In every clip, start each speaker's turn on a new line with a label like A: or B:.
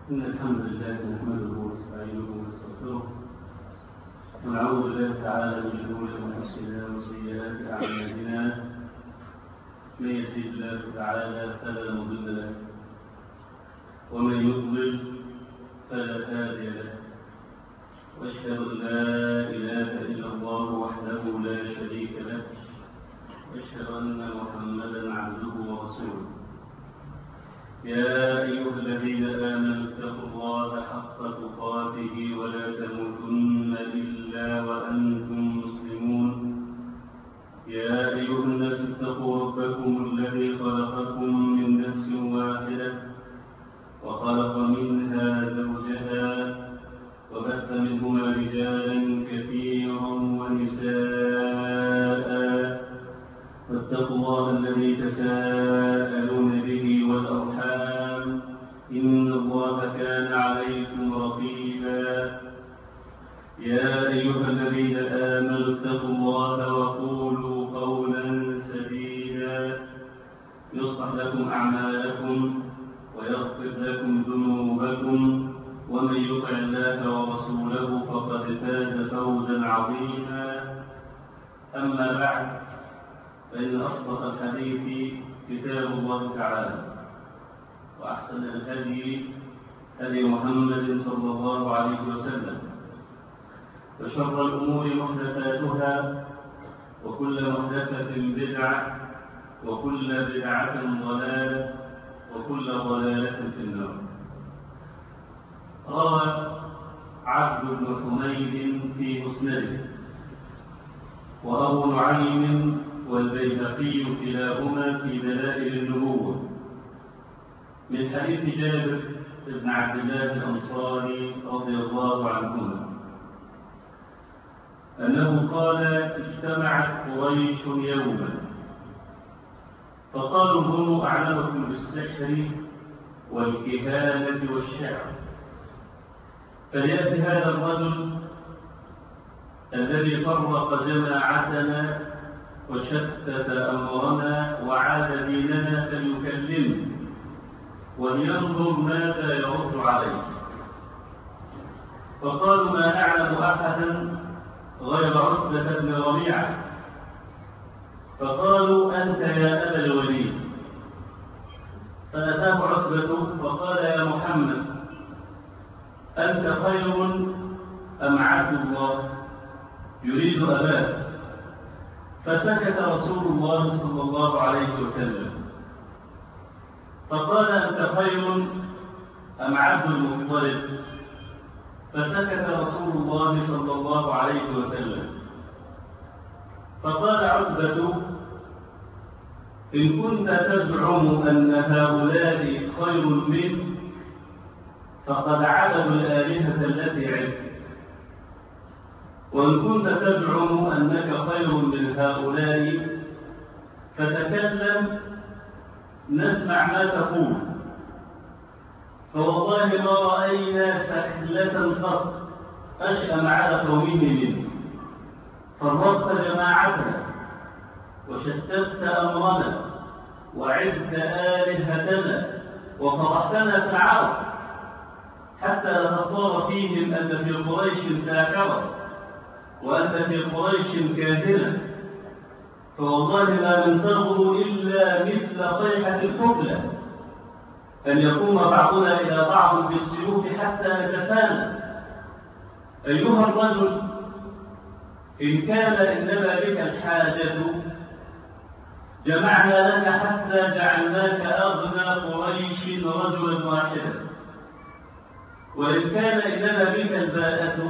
A: إن الحمد لله نحمده ونستعينه ونستغفره ونعوذ بالله تعالى من شرور أنفسنا وسيئات أعمالنا. من يهده الله تعالى فلا مضل له ومن يضلل فلا هادي له، وأشهد أن لا إله إلا الله وحده لا شريك له، وأشهد أن محمدا عبده ورسوله. يا أيها الذين آمنوا اتقوا الله حق تقاته ولا تموتن إلا وأنتم مسلمون. يا أيها الناس اتقوا ربكم الذي خلقكم من نفس واحدة وخلق منها زوجها وبث منهما رجالا كثيرا ونساء، فاتقوا الله الذي تساءلون به والأرحام إن الله كان عليكم رقيبا. يا أيها الذين آمنوا اتقوا الله وقولوا قولا سديدا يصلح لكم أعمالكم ويغفر لكم ذنوبكم، ومن يطع الله ورسوله فقد فاز فوزا عظيما. أما بعد، فإن أصدق الحديث كتاب الله تعالى، وأحسن الهدي هدي محمد صلى الله عليه وسلم، وشر الأمور محدثاتها، وكل محدثة بدعة، وكل بدعة ضلالة، وكل ضلالة في النار. روى عبد بن حميد في مسنده، وأبو نعيم والبيهقي كلاهما في دلائل النبوة من حديث جابر بن عبد الله الأنصاري رضي الله عنهما أنه قال: اجتمعت قريش يوما فقالوا هم أعلمكم بالسحر والكهانة والشعر، فليأتي هذا الرجل الذي فرق جماعتنا وشتت أمرنا وعاد ديننا فليكلمه ولينظر ماذا يرد عليه. فقالوا: ما نعلم أحدا غير عتبة بن ربيعة. فقالوا: أنت يا أبا الوليد. فأتاه عتبة فقال: يا محمد، أنت خير أم عبد الله؟ يريد أباه. فسكت رسول الله صلى الله عليه وسلم. فقال: أنت خير أم عبد المطلب؟ فسكت رسول الله صلى الله عليه وسلم. فقال عتبة: إن كنت تزعم أن هؤلاء خير منك فقد عبدوا الآلهة التي عبدت، وإن كنت تزعم أنك خير من هؤلاء فتكلم نسمع ما تقول، فوالله ما رأينا سخلة قط أشأم على قومه منه. فرقت جماعتنا وشتت أمرنا وعدت آلهتنا وفضحتنا في العرب، حتى لتطور فيهم أن في قريش ساحرة وأنت في قريش كاهنة، فوالله ما ننتظر إلا مثل صيحة الحبلى أن يقوم بعضنا إلى بعض بالسيوف حتى نتفانى. أيها الرجل، إن كان إنما بك الحاجة جمعنا لك حتى جعلناك أغنى قريش رجلا واحدا، وإن كان إنما بك الباءة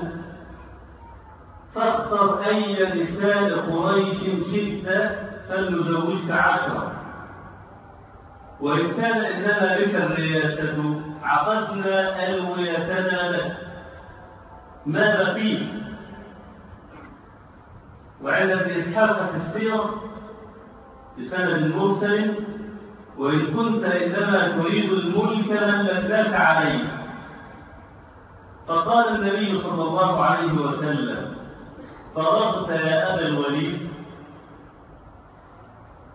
A: فاختر أي نساء قريش شئت فلنزوجك 10، وإن كان إنما بك الرياسة عقدنا ألويتنا لك. ما بقي؟ وعند ابن إسحاق في السيرة بسند مرسل: وإن كنت إنما تريد الملك ملكناك عليه. فقال النبي صلى الله عليه وسلم: فرغت يا أبا الوليد؟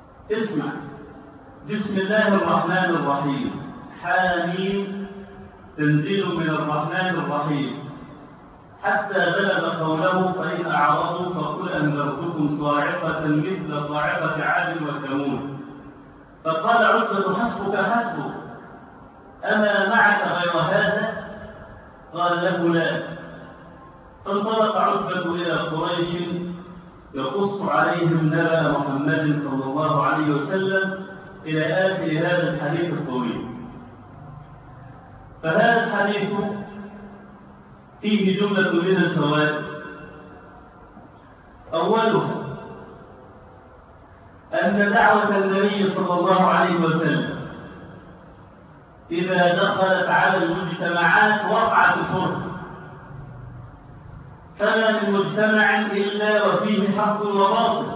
A: اسمع: بسم الله الرحمن الرحيم، حاميم تنزيل من الرحمن الرحيم حتى بلغ قوله فإن أعرضوا فقل أنذرتكم صاعقة مثل صاعقة عاد وثمود. فقال عتبة حسبك حسبك أما معك غير هذا؟ قال له لا. فانطلق عتبة إلى قريش يقص عليهم نبأ محمد صلى الله عليه وسلم إلى آخر هذا الحديث الطويل. فهذا الحديث فيه جملة من الفوائد. أولها أن دعوة النبي صلى الله عليه وسلم إذا دخلت على المجتمعات وقعت الفرق، فما من مجتمع إلا وفيه حق وباطل،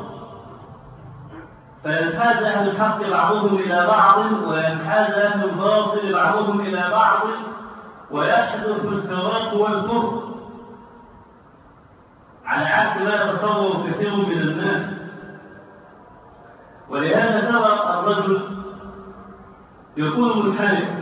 A: فينحاز أهل الحق بعضهم إلى بعض وينحاز أهل الباطل بعضهم إلى بعض ويحدث الفراق والفرق، على عكس ما يتصور كثير من الناس. ولهذا ترى الرجل يكون منحرفا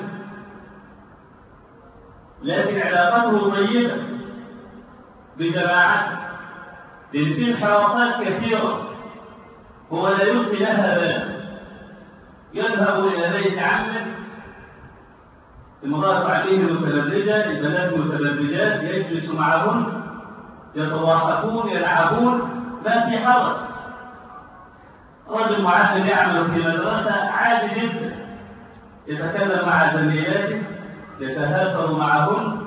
A: لكن علاقته طيبة بجماعته، لأن فيه انحرافات كثيرة هو لا يلقي لها بالا، يذهب إلى بيت عمه المضاف عليه المتبرجة البنات المتبرجات، يجلس معهن يتضاحكون يلعبون، ما في حرج. رجل معلم يعمل في مدرسة عادي جدا، يتكلم مع زميلاته يتهافر معهن،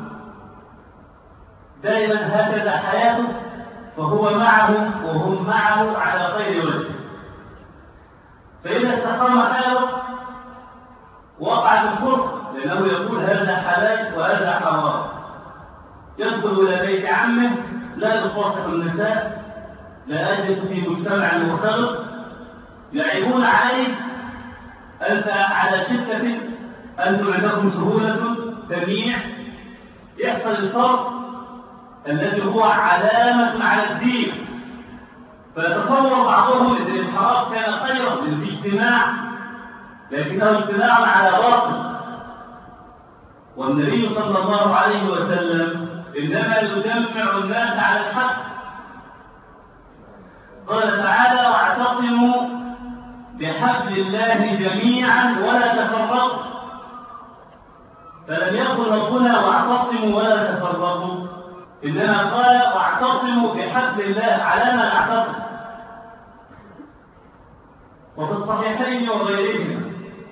A: دائما هكذا حياته، فهو معهم وهم معه على خير وجه. فإذا استقام حاله وقع الفرق، لأنه يقول هذا حلال وهذا حرام. يدخل إلى بيت عمه لا يصافح النساء، لا أجلس في مجتمع مختلط، يعيبون عليه أنت على شدة، أنتم عندكم سهولة تمييع، يحصل الفرق الذي هو علامة على الدين. فيتصور بعضهم أن الانحراف كان خيرا من الاجتماع، لكنه اجتماع على باطل. والنبي صلى الله عليه وسلم إنما يجمع الناس على الحق. قال تعالى واعتصموا بحبل الله جميعا ولا تفرقوا، فلم يقل ربنا واعتصموا ولا تفرقوا، إنما قال واعتصموا بحبل الله على ما نعتصم. وفي الصحيحين وغيرهما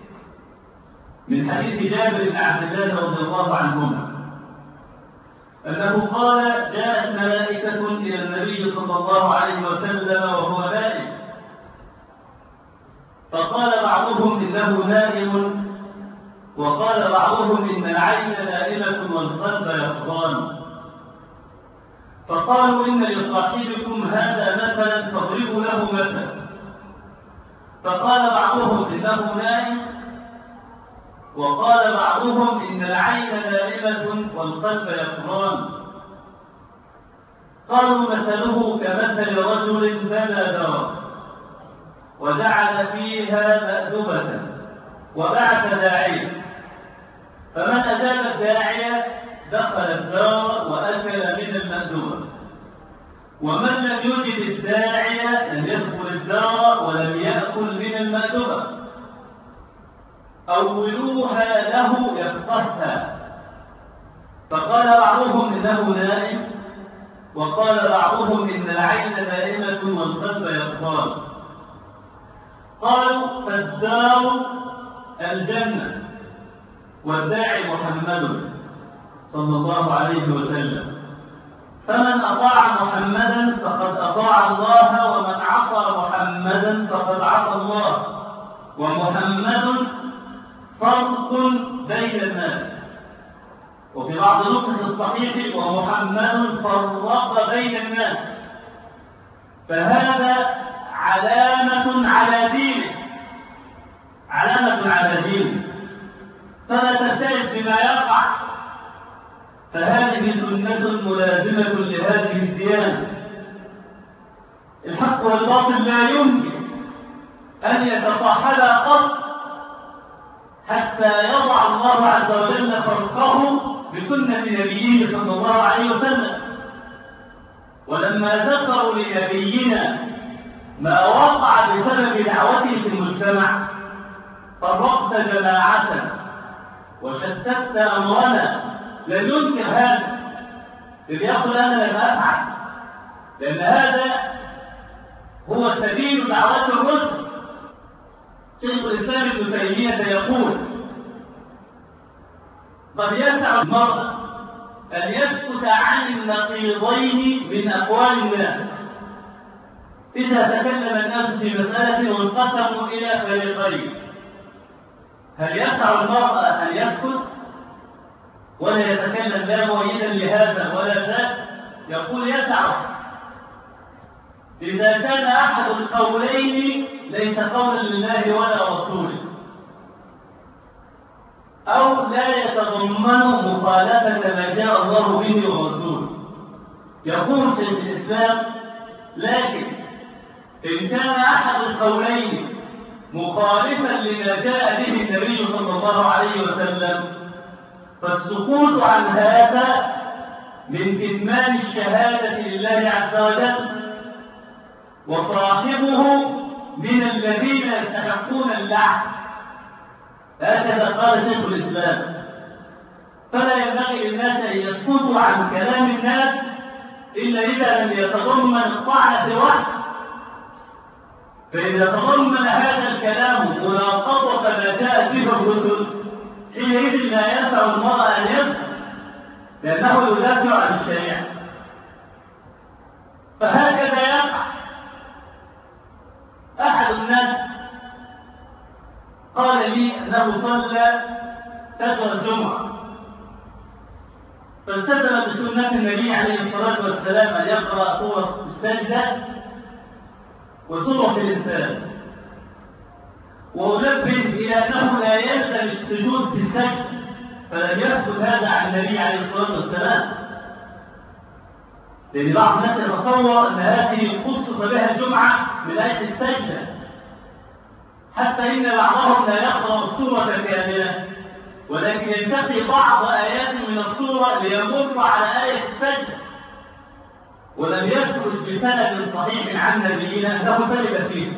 A: من حديث جابر بن عبد الله رضي الله عنهما أنه قال جاءت ملائكة إلى النبي صلى الله عليه وسلم وهو نائم، فقال بعضهم إنه نائم، وقال بعضهم إن العين نائمة والقلب يقظان. فقالوا إن لصاحبكم هذا مثلا فاضربوا له مثلا. فقال بعضهم إنه نائم، وقال بعضهم إن العين نائمة والقلب يقظان. قالوا مثله كمثل رجل بنى دار وجعل فيها مأدبة وبعث داعية، فمن أجاب الداعية دخل الدار وأكل من المأدبة، ومن لم يجب الداعية لم يدخل الدار ولم يأكل من المأدبة. أولوها له يفقهها. فقال بعضهم إنه نائم، وقال بعضهم إن العين نائمة والقلب يقظان. قالوا فالدار الجنة والداعي محمد صلى الله عليه وسلم، فمن أطاع محمدا فقد أطاع الله، ومن عصى محمدا فقد عصى الله، ومحمد فرق بين الناس. وفي بعض نسخ الصحيح ومحمد فرق بين الناس. فهذا علامة على دينه، علامة على دينه، فلا تبتئس بما يقع، فهذه سنة ملازمة لهذه الديانة. الحق والباطل لا يمكن أن يتصاحبا قط حتى يضع الله عز وجل فرقه بسنة نبيه صلى الله عليه وسلم. ولما ذكروا لنبينا ما وقع بسبب دعوته في المجتمع فرقت جماعتنا وشتت أمرنا، لم ينكر هذا، إذ يقول أنا لم أفعل، لأن هذا هو سبيل دعوة الرسل. شيخ الإسلام ابن تيمية يقول قد يسع المرء أن يسكت عن النقيضين من أقوال الناس إذا تكلم الناس في مسألة وانقسموا إلى فريقين. هل يسع المرء أن يسكت ولا يتكلم لا مؤيدا لهذا ولا ذاك؟ يقول يسع إذا كان أحد القولين ليس قولا لله ولا رسوله، أو لا يتضمن مخالفة ما جاء الله به ورسوله. يقول شيخ الإسلام لكن إن كان أحد القولين مخالفا لما جاء به النبي صلى الله عليه وسلم فالسكوت عن هذا من كتمان الشهادة لله عز وجل، وصاحبه من الذين يستحقون اللعن. هكذا قال شيخ الإسلام. فلا ينبغي للناس أن يسكتوا عن كلام الناس إلا إذا لم يتضمن الطعن في الوحي، فإذا تضمن هذا الكلام مناقضة ما جاءت به الرسل حينئذ لا ينفع المرء أن يسكت، لأنه يدافع عن الشريعة. فهكذا يقع. أحد الناس قال لي أنه صلى فجر الجمعة فالتزم بسنة النبي عليه الصلاة والسلام أن يقرأ سورة السجدة وسورة الإنسان، وأنبه إلى أنه لا يلزم السجود في السجدة، فلم يثبت هذا عن النبي عليه الصلاة والسلام، لأن بعض الناس يتصور أن هذه خصص بها الجمعة من أجل السجدة، حتى إن بعضهم لا يقرأ السورة كاملة ولكن ينتقي بعض آيات من السورة ليمر على آية السجدة، ولم يثبت بسند صحيح عن نبينا أنه سلب فيه.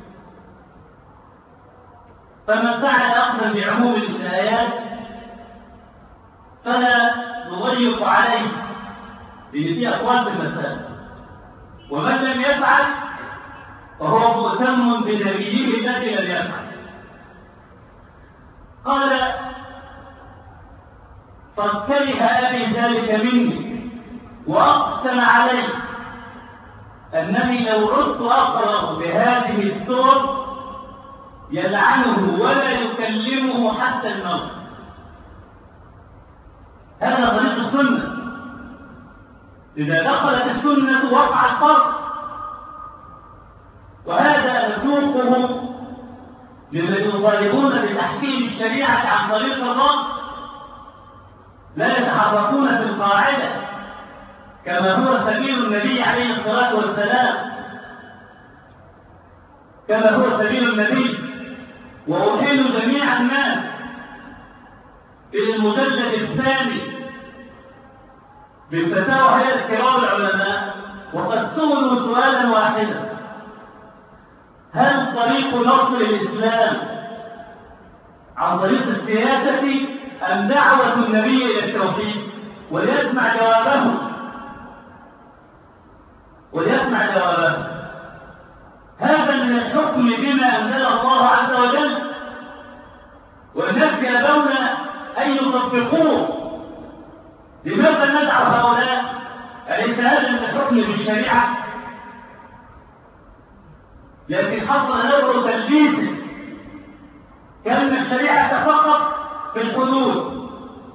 A: فمن فعل أخذا بعموم الآيات فلا نضيق عليه، لأن في أقوال في المسألة، ومن لم يفعل فهو مؤتم بنبيه الذي لم يفعل. قال قد كره أبي ذلك مني وأقسم علي أنني لو عدت أقرأ بهذه السور يلعنه ولا يكلمه حتى الموت. هذا طريق السنة، إذا دخلت السنة وقع الفرق، وهذا نسوقه لمن يطالبون بتحكيم الشريعة عن طريق الرأس، لا يتحركون في القاعدة كما هو سبيل النبي عليه الصلاة والسلام، كما هو سبيل النبي. وأحيل جميع الناس إلى المجلد الثاني بالفتاوى هيئة كبار العلماء، وقد سئلوا سؤالا واحدا: هل طريق نصر الإسلام عن طريق السياسة أم دعوة النبي إلى التوحيد؟ وليسمع جوابه. هذا من الحكم بما أنزل الله عز وجل، والناس يبون أن يطبقوه. لماذا ندعو هؤلاء؟ أليس هذا من الحكم بالشريعة؟ لكن حصل نظر تلبيس، كأن الشريعة فقط في الحدود.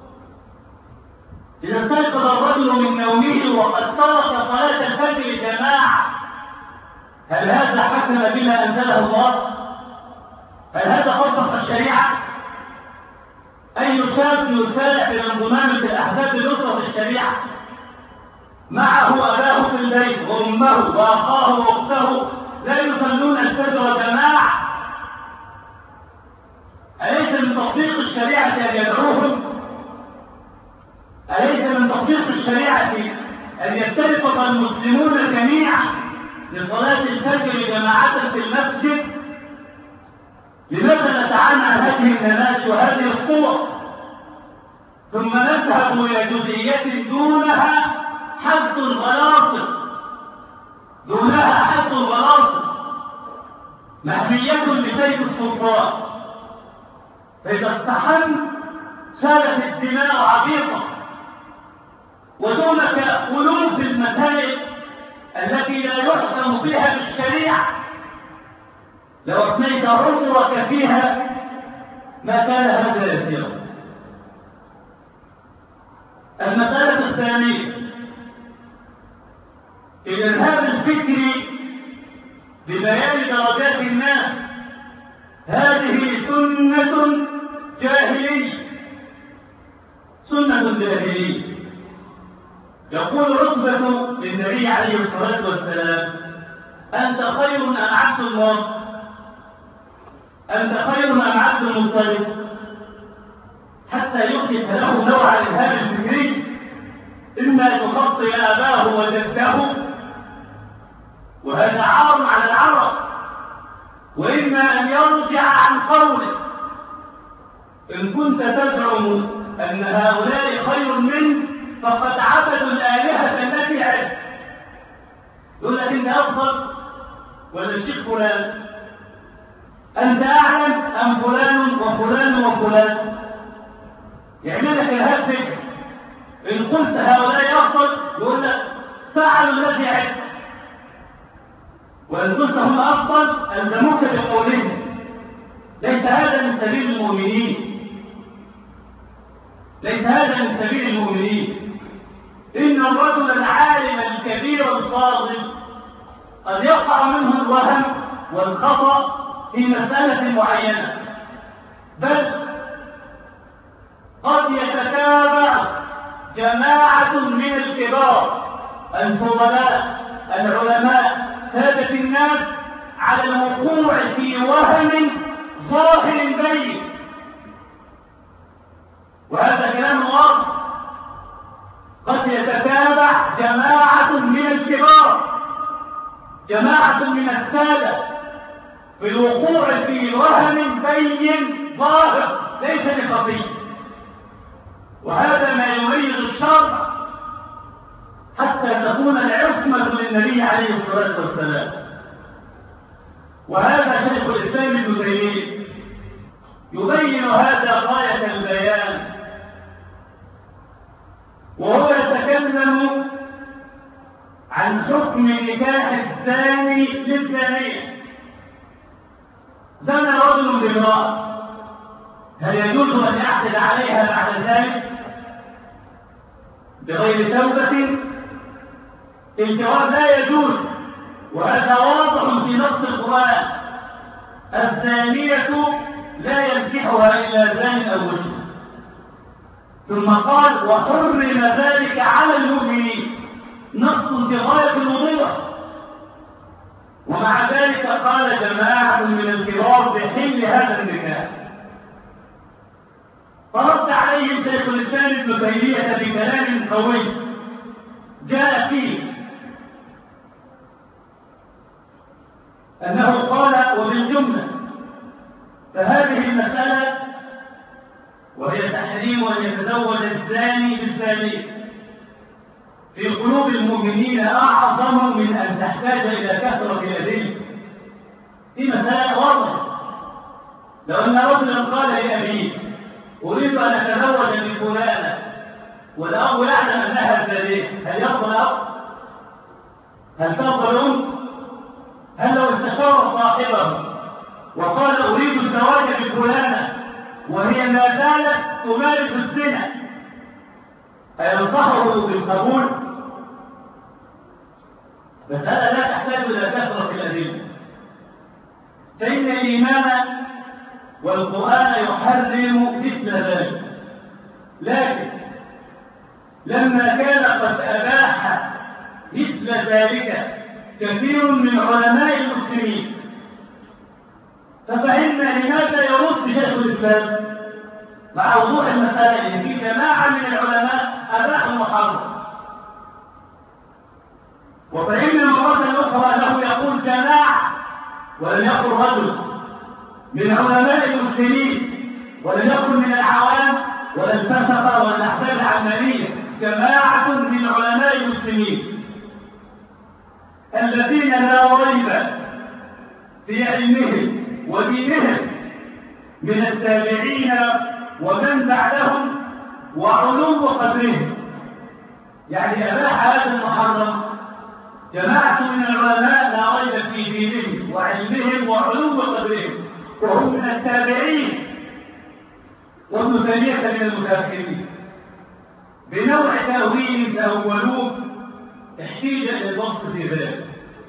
A: إذا استيقظ الرجل من نومه وقد ترك صلاة الفجر جماعة، هل هذا حكم بما أنزله الله؟ هل هذا طبق الشريعة؟ أي شاب يسارع بالانضمام في الأحزاب لنصرة الشريعة معه أباه في البيت وأمه وأخاه وأخته لا يصلون الفجر جماعة، أليس من تطبيق الشريعة أن يدعوهم؟ أليس من تطبيق الشريعة أن يتفق المسلمون جميعا لصلاة الفجر جماعة في المسجد؟ لماذا نتعامل عن هذه النماذج وهذه الصور ثم نذهب إلى جزئية دونها حد الغلاصب، دونها حد الغلاصب محمية لسيف السلطان، فإذا اقتحمت سالت الدماء عبيطة، ودونك ألوف المسائل التي لا يحكم فيها بالشريعة لو أثنيت عمرك فيها ما كان هذا يسيرا. المسألة الثانية الإرهاب الفكري ببيان درجات الناس، هذه سنة جاهلية، سنة جاهلية. يقول عتبة للنبي عليه الصلاة والسلام: أنت خير أم عبد الله؟ أنت خير أم عبد المطلب؟ حتى يحدث له نوع الإرهاب الفكري، إما تخطي أباه وجده وهذا عار على العرب، وإما أن يرجع عن قوله: إن كنت تزعم أن هؤلاء خير منك فقد عبدوا الآلهة التي عبد. يقول لك أنت أفضل ولا الشيخ فلان؟ أنت أعلم أم فلان وفلان وفلان؟ يعمل لك إرهاب فكري. إن قلت هؤلاء أفضل يقول لك فعلوا الذي عبد، وإن قلت هم أفضل ألزموك بقولهم. ليس هذا من سبيل المؤمنين، ليس هذا من سبيل المؤمنين. إن الرجل العالم الكبير الفاضل قد يقع منه الوهم والخطأ في مسألة معينة، بل قد يتتابع جماعة من الكبار الفضلاء العلماء سادة الناس على الوقوع في وهم ظاهر بين، وهذا كلام واضح. قد يتتابع جماعة من الكبار، جماعة من السادة في الوقوع في وهم بين ظاهر ليس بخفي، وهذا ما يميز الشرع حتى تكون العصمة للنبي عليه الصلاة والسلام. وهذا شيخ الإسلام ابن تيمية يبين هذا غاية البيان، وهو يتكلم عن حكم نكاح الزاني للزانية. زنى رجل بامرأة، هل يجوز أن يعقد عليها بعد ذلك بغير توبة؟ الجواب لا يجوز، وهذا واضح في نص القرآن: الزانية لا ينكحها إلا زان أو مشرك. ثم قال: وحرم ذلك على المؤمنين، نص بغاية الوضوح. ومع ذلك قال جماعة من الكبار بحل هذا النكاح. فرد عليه شيخ الإسلام ابن تيمية بكلام قوي جاء فيه أنه قال: وبالجملة فهذه المسألة وهي تحريم أن يتزوج الزاني بالزانية في قلوب المؤمنين أعظم من أن تحتاج إلى كثرة الأدلة. في مسألة واضحة. لو أن رجلا قال لأبيه: أريد أن أتزوج بفلانة، والأب يعلم أنها زانية، هل يرضى الأب؟ هل ترضى الأم؟ هل لو استشار صاحبه وقال: أريد الزواج بفلانة وهي ما زالت تمارس الزنا، أينصحه بالقبول؟ مسألة لا تحتاج إلى كثرة الأدلة، فإن الإيمان والقرآن يحرم مثل ذلك. لكن لما كان قد أباح مثل ذلك كثير من علماء المسلمين، ففهمنا لماذا يرد شيخ الإسلام مع وضوح المسألة إن في جماعة من العلماء ولم يكن رجل من علماء المسلمين، ولم يكن من العوام ولا الفسقة ولا الأحزاب العلمانية، جماعة من علماء المسلمين الذين لا ريب في علمهم ودينهم من التابعين ومن بعدهم وعلو قدرهم. يعني أباح هذا المحرم جماعة من العلماء لا ريب في دينهم وعلمهم وعلو قدرهم، وهم من التابعين، وابن تيمية من المتأخرين، بنوع تأويل تأولوه احتيج إلى الوصف في ذلك.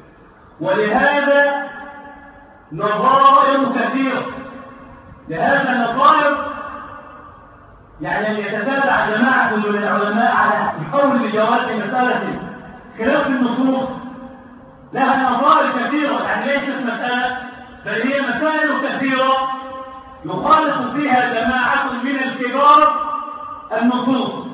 A: ولهذا نظائر كثيرة، لهذا نظائر يعني أن يتتابع جماعة من العلماء على القول بجواز مسألة خلاف النصوص لها نظائر كثيرة، يعني ليست مسألة بل هي مسائل كثيرة يخالف فيها جماعة من الكبار النصوص.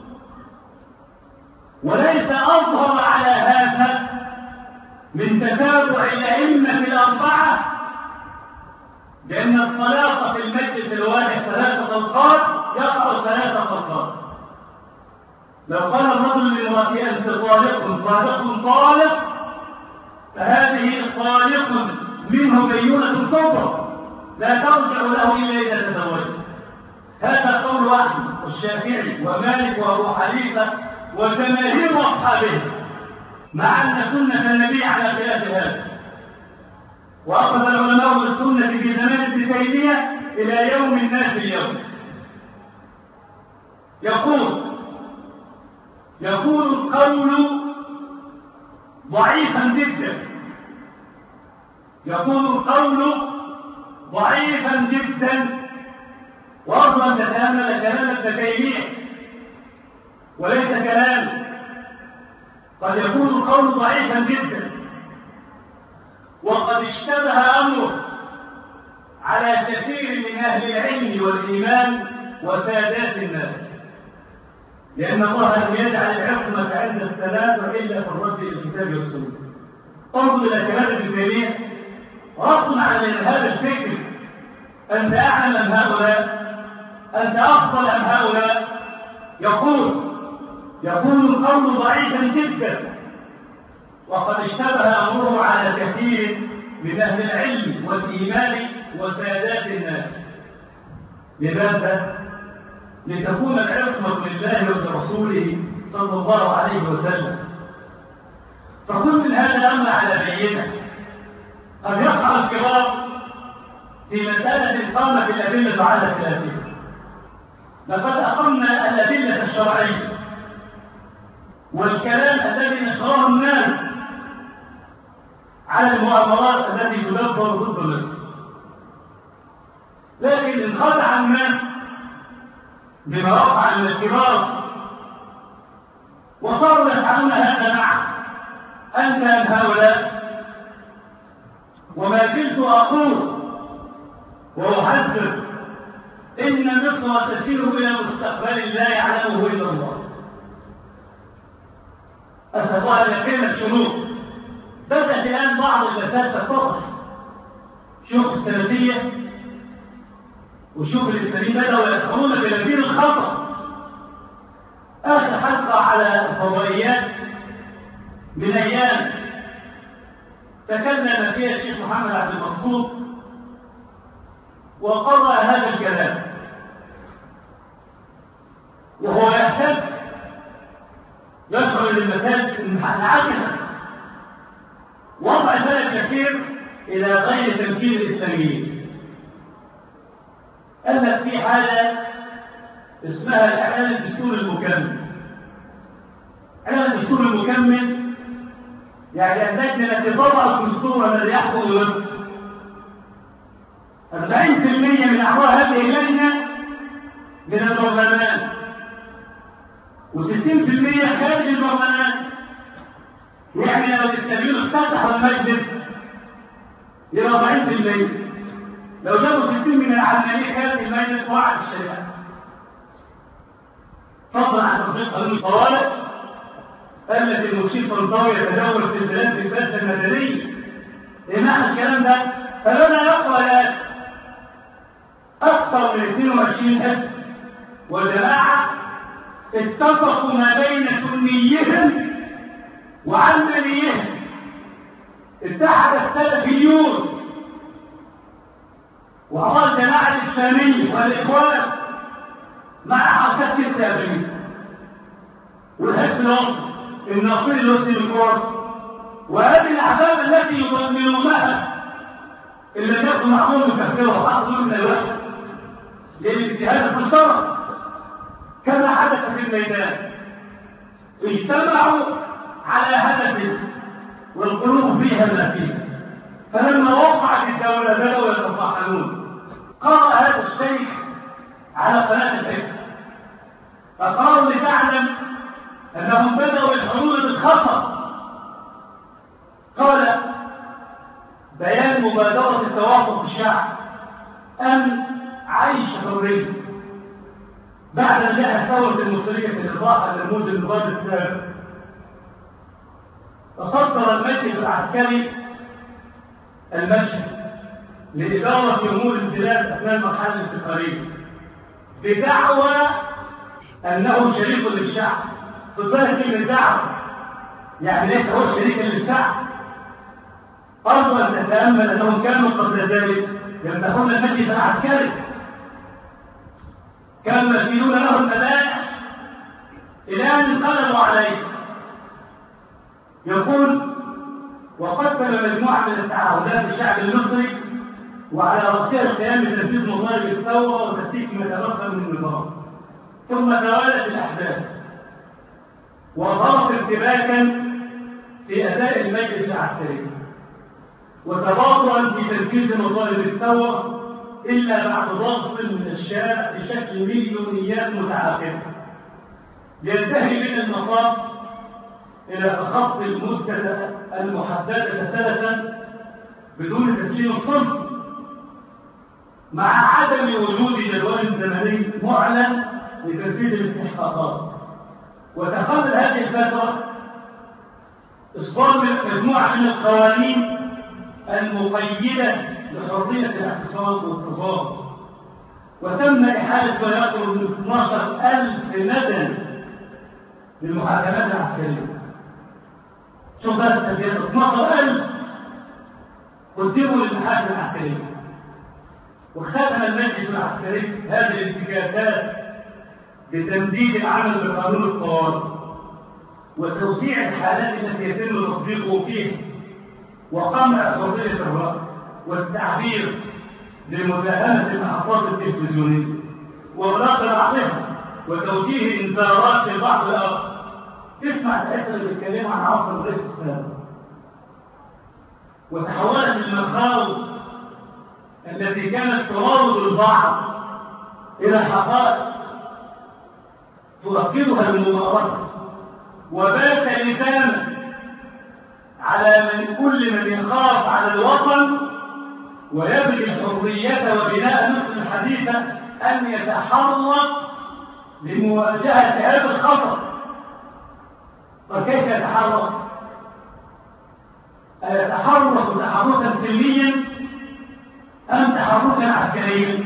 A: وليس أظهر على هذا من تتابع الأئمة الأربعة، لأن الطلاق في المجلس الواحد 3 طلقات يقع 3 طلقات. لو قال الرجل للمرأة أنت طالق فهذه طالق منه بينة كبرى لا ترجع له إلا إذا تزوج. هذا قول أحمد والشافعي ومالك وأبو حنيفة وجماهير أصحابه، مع أن سنة النبي على خلاف هذا. وأخذ العلماء بالسنة في زمان ابن تيمية إلى يوم الناس اليوم. يكون القول ضعيفا جدا، يكون القول ضعيفا جدا. وأصلا تتأمل كلام ابن تيمية وليس كلام، قد يكون القول ضعيفا جدا، وقد اشتبه أمره على كثير من أهل العلم والإيمان وسادات الناس، لأن الله لم يجعل العصمة عند التنازع إلا في الرد إلى الكتاب والسنة. انظر إلى كلام ابن تيمية رد على هذا الفكر: أنت أعلم أم هؤلاء؟ أنت أفضل أم هؤلاء؟ يكون القول ضعيفا جدا، وقد اشتبه أمره على كثير من أهل العلم والإيمان وسادات الناس. لماذا؟ لتكون العصمة لله ولرسوله صلى الله عليه وسلم. فكل من هذا الأمر على بينة. قد يقع الكبار في مسألة قامت الأدلة على خلافها. لقد أقمنا الأدلة الشرعية والكلام الذي نشره الناس على المؤامرات التي تدبر ضد مصر، لكن انخدع الناس بما وقع من الكبار وصاروا يفعلون هذا معه. أنت من هؤلاء؟ وما زلت أقول وأحذر: إن مصر تسير إلى مستقبل لا يعلمه إلا الله. أسأل الله أن يكرم الشروط. بدأت الآن بعض المسائل تتضح. شوف السلفية وشوف الإسلاميين بدأوا يدخلون بنذير الخطر. آخر حلقة على الفضائيات من أيام تكلم فيها الشيخ محمد عبد المقصود وقرأ هذا الكلام، وهو يحتاج يشعر للمساجد انعكس وضع البلد كثير إلى غير تمكين الإسلاميين. قال في حالة اسمها الإعلان الدستوري المكمل. إعلان الدستور المكمل يعني اللجنة التي تضع الدستور الذي يحكم مصر 40% من أعضاء هذه اللجنة من البرلمان و60% خارج البرلمان. يعني لو الإسلاميين افتتحوا المجلس إلى 40%، لو جابوا 60 من العلمانيين خارج المجلس وعد الشريعة. فضلا عن تطبيق قانون الطوارئ التي المشير طنطاوي يتجول في البلاد بالبلد المدنية ايه معنى الكلام ده؟ فبدأ يقرأ الآن أكثر من 22 حزب وجماعة اتفقوا ما بين سنيهم وعلمانيهم. اتحد السلفيون وأعضاء الجماعة الإسلامية والإخوان مع حركات 6 أبريل والحزب الوطني الناصري الوطني الكوري، وهذه الأحزاب التي يضمنونها إن لم يكن معقول مكفرة وحصل من الوحدة للاجتهاد المشترك كما حدث في الميدان. اجتمعوا على هدف والقلوب فيها ما فيها، فلما وقعت الدولة بدأوا يتطاحنون. قرأ هذا الشيخ على قناة الحكمة فقالوا لتعلم أنهم بدأوا يشعرون بالخطر. قال بيان مبادرة التوافق الشعب أن عيش حرية بعد أن جاءت الثورة المصرية في الإضاحة لنموذج النظام السابق. تصدر المجلس العسكري المشهد لإدارة أمور البلاد أثناء المرحلة الانتقالية بدعوى أنه شريك للشعب. بالظاهر كلمة دعوة يعني ليس هو شريكا للشعب. أرجو أن تتأمل أنهم كانوا قبل ذلك يمدحون المجلس العسكري، كانوا يسيلون له المدائح إلى أن انقلبوا عليه. يقول وقدم مجموعة من التعهدات الشعب المصري وعلى رأسها القيام بتنفيذ مطالب الثورة وتفكيك ما تبقى من النظام. ثم توالت الأحداث وظهرت ارتباكا في أداء المجلس العسكري وتباطؤا في تنفيذ مطالب الثورة إلا بعد ضغط من الشارع بشكل مليونيات متعاقبة ينتهي من المطاف إلى تخطي المدة المحددة سنة بدون تسليم الصنف مع عدم وجود جدول زمني معلن لتنفيذ الاستحقاقات. وتخلل هذه الفترة إصدار مجموعة من القوانين المقيدة لحرية الاعتصام والتظاهر، وتم إحالة ما يقرب من 12,000 ندى للمحاكمات العسكرية. شوف بس 12,000 قدموا للمحاكمة العسكرية. وختم المجلس العسكري هذه الانتكاسات بتمديد العمل بقانون الطوارئ وتوسيع الحالات التي يتم تطبيقه فيها وقمع حرية الرأي والتعبير لمداهمة المحطات التلفزيونية وإغلاق بعضها وتوجيه إنذارات لبعض الآخر. اسمع الأسئلة اللي بيتكلموا عن عصر الرئيس السابق وتحولت المخاوف التي كانت تراود البعض إلى حقائق تؤكدها الممارسة، وبات لزاما على من كل من يخاف على الوطن ويبغي الحرية وبناء مصر الحديثة أن يتحرك لمواجهة هذا الخطر. فكيف يتحرك؟ أيتحرك تحركا سلميا أم تحركا عسكريا؟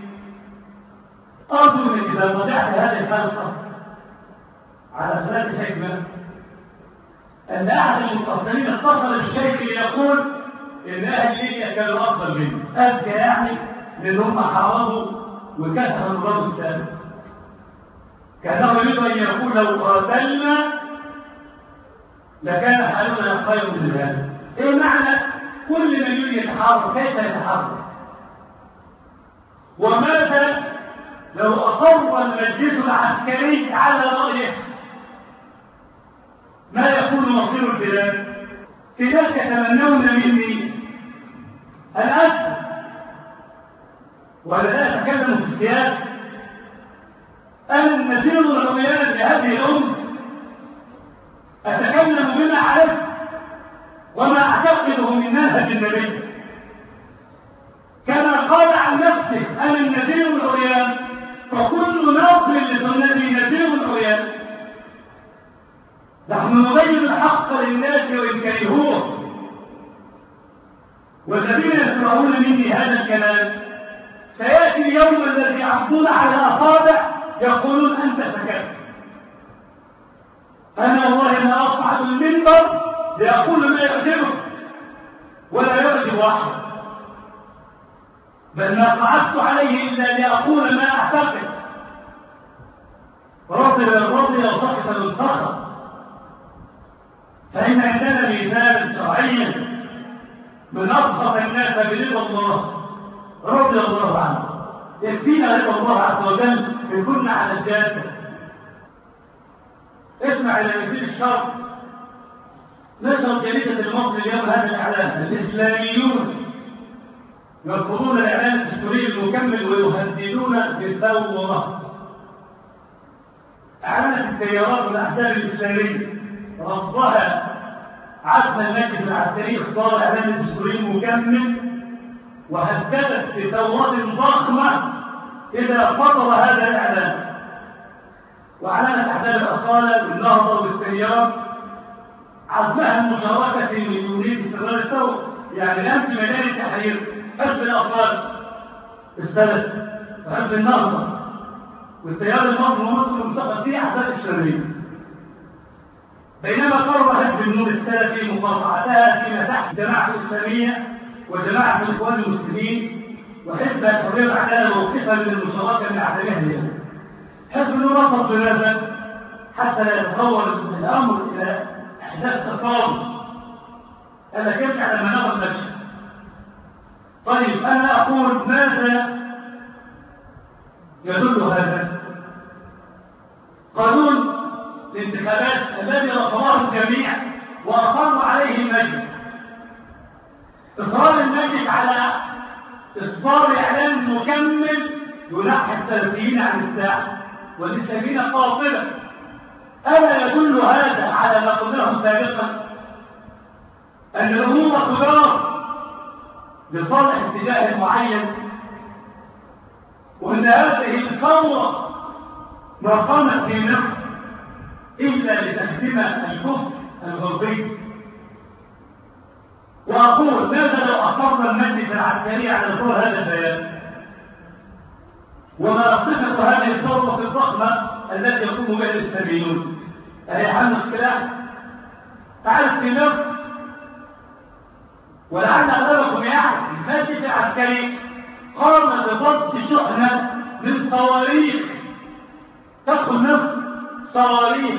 A: أرجو أنك إذا رجعت هذه الحلقة على قناة الحكمة أن أحد المتصلين اتصل بالشيخ ليقول إن أهل ليبيا كانوا أفضل منه، أذكى يعني لأنهم حاربوا وكسروا النظام السابق. كأنه يريد أن يقول لو قاتلنا لكان حالنا خير من هذا. إيه معنى كل من يريد يتحرك كيف يتحرك؟ وماذا لو أصر المجلس العسكري على رأيه؟ ما يكون مصير البلاد؟ في ناس يتمنون مني أن أسلم ولا لا أتكلم في السياسة، أن نسير الرؤيات لهذه الأمة أتكلم بما عرفت وما أعتقده من منهج النبي كما قال عن نفسه أنا النذير العريان فكل ناصر لسنتي نذير العريان. نحن نبين الحق للناس وإن كرهوه والذين يسمعون مني هذا الكلام سيأتي اليوم الذي يعضون على الأصابع يقولون أنت سكت. أنا والله ما أصعد المنبر لأقول ما يعجبك ولا يعجب أحد، بل ما قعدت عليه إلا لأقول ما أعتقد. رضي الرضي وسخط السخط، فإن عندنا ميزانا شرعيا من أسخط الناس برضا الله رضي الله عنه. يكفينا رضا الله عز وجل إن كنا على الجادة. اسمع إلى مثير الشر. نشر جريدة المصري اليوم هذا الإعلان: الإسلاميون يرفضون الإعلان الدستوري المكمل ويهددون بالثورة. أعلنت التيارات والأحزاب الإسلامية رفضها عزم المجلس العسكري اختار الإعلان الدستوري المكمل، وهددت بثورات ضخمة إذا فطر هذا الإعلان. وأعلنت أحزاب الأصالة والنهضة والتيار عزمها المشاركة في مليونية استقرار الثورة. يعني الآن في ميدان التحرير حزب الأصالة استلت، وحزب النهضة والتيار المصري ومصر المستقبل فيه أحزاب إسلامية، بينما قرر حزب النور السلفي مقاطعتها فيما تحت جماعة الإسلامية وجماعة الإخوان المسلمين وحزب الحرية والعدالة موقفا من المشاركة من أعدائها. حزب النور رفض جنازا حتى لا يتطور الأمر إلى أحداث تصادم. هذا كيف على مناط المشهد. طيب أنا أقول ماذا يدل هذا؟ قانون الانتخابات الذي رفضه الجميع وأصر عليه المجلس، إصرار المجلس على إصدار إعلان مكمل ينحي السلفيين عن الساحة والإسلاميين قاطبة. ألا يدل هذا على ما قلناه سابقا أن الأمور تدار لصالح اتجاه معين، وأن هذه الثورة ما قامت في مصر إلا لتهدم الكفر الغربي؟ وأقول ماذا لو أصر المجلس العسكري على إصدار هذا البيان؟ وما صفة هذه الثورة الضخمة التي يقوم بها الإسلاميون؟ أهي حمل السلاح؟ تعرف في مصر ولعل أغلبكم يعرف المجلس العسكري قام بضبط شحنة من صواريخ تدخل مصر. صواريخ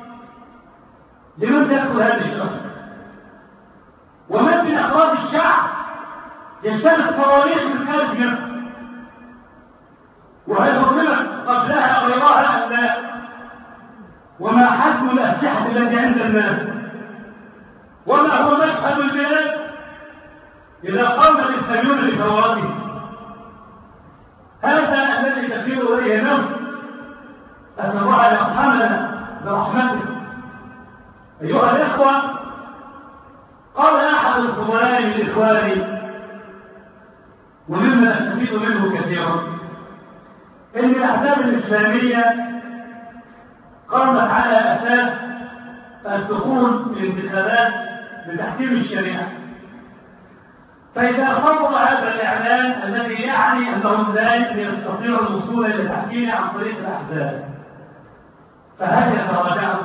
A: لمن تدخل هذه الشحنة؟ ومن من أفراد الشعب يشتري الصواريخ من خارج مصر؟ وهل حرمت قبلها أو يراها أم لا؟ وما حجم الأسلحة التي عند الناس؟ وما هو مشهد البلاد إذا قام الإسلاميون بثورته؟ هذا الذي تشير إليه مصر. أسأل الله أن يرحمنا برحمته. أيها الإخوة، قال أحد الفضلاء من الإخوان ومما نستفيد منه كثيرا إن الأحزاب الإسلامية قامت على أساس أن تكون الانتخابات بتحكيم الشريعة، فإذا خطر هذا الإعلان الذي يعني أنهم لا يستطيعوا الوصول إلى التحكيم عن طريق الأحزاب، فهل يتراجعوا؟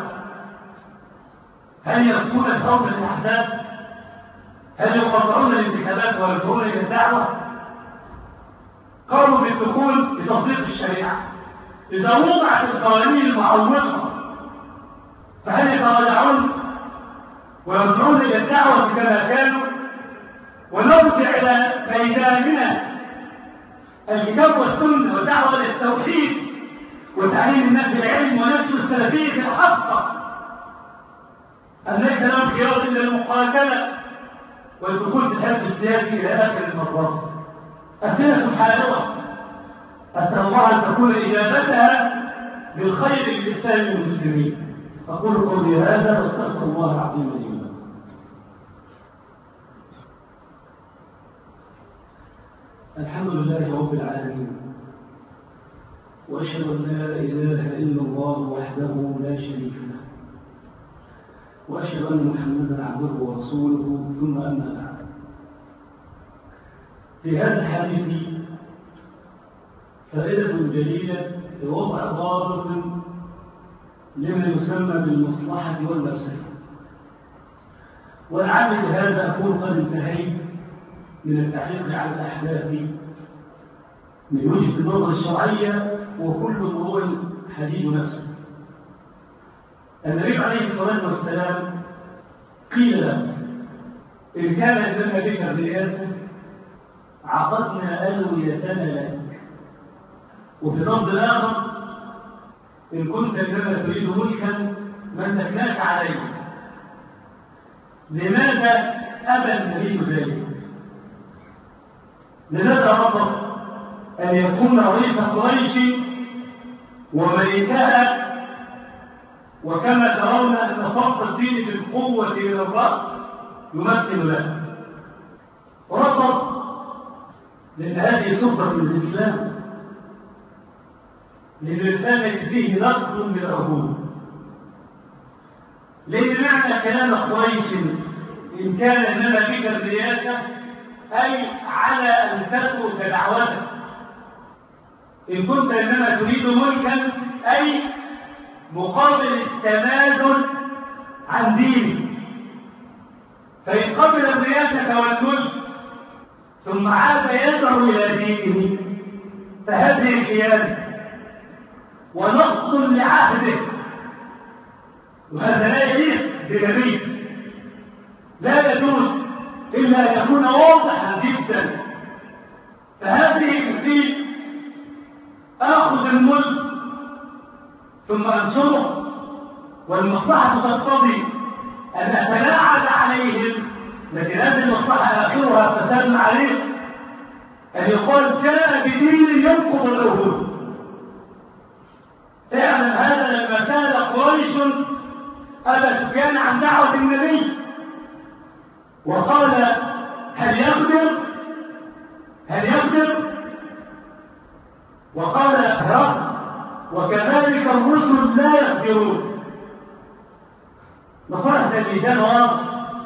A: هل يرسون الثورة للأحزاب؟ هل يقطعون الانتخابات ويرجعون إلى الدعوة؟ قاموا بالدخول بتطبيق الشريعة. إذا وضعت القوانين المعوقة فهل يتراجعون ويرجعون إلى الدعوة كما كانوا؟ ونرجع إلى ميداننا الكتاب والسنة والدعوة إلى التوحيد وتعليم الناس العلم ونشر السلفية الحقة أن ليس لهم خيار إلا المقاتلة والدخول في الحزب السياسي إلى آخر المطاف. أسئلة حائرة أسأل الله أن تكون إجابتها بالخير للإسلام والمسلمين. أقول قولي هذا واستغفر الله العظيم لي. الحمد لله رب العالمين، وأشهد أن لا إله إلا الله وحده لا شريك له، وأشهد أن محمدا عبده ورسوله، ثم أما بعد. في هذا الحديث فائدة جليلة في وضع ضابط لما يسمى بالمصلحة والمفسدة. ولعل بهذا أكون قد انتهيت من التعليق على الأحداث من وجهة النظر الشرعية، وكل امرؤ حديث نفسه. النبي عليه الصلاة والسلام قيل له: إن كان إنما بك الرئاسة عقدنا ألويتنا لك. وفي لفظ آخر: إن كنت إنما تريد ملكا ملكناك عليه. لماذا أبى النبي ذلك؟ لماذا رفض أن يكون رئيس قريش وملكها؟ وكما ترون أن فرق الدين بالقوة إلى الرأس يمثل له. رفض لأن هذه سلطة الإسلام، لأن الإسلام فيه نقص من العهود. لأن معنى كلام قريش إن كان إنما بك الرئاسة أي على أن تترك دعوتك. إن كنت إنما تريد ملكا أي مقابل التنازل عن دينك. فإن قبل الرئاسة والملك ثم عاد يدعو إلى دينه فهذه خيانة ونقض لعهده، وهذا لا يليق بنبي. لا يجوز إلا أن يكون واضحا جدا. فهذه في آخذ الملك ثم أنشره، والمصلحة تقتضي أن أتلاعب عليهم، لكن هذه المصلحة آخرها فساد عليه أن يقول جاء بدين ينقض العهود. اعلم هذا لما سأل قريش أبا سفيان عن دعوة النبي وقال: هل يقدر؟ وقال: رب، وكذلك الرسل لا يقدرون. مصلحة الميزان واضح.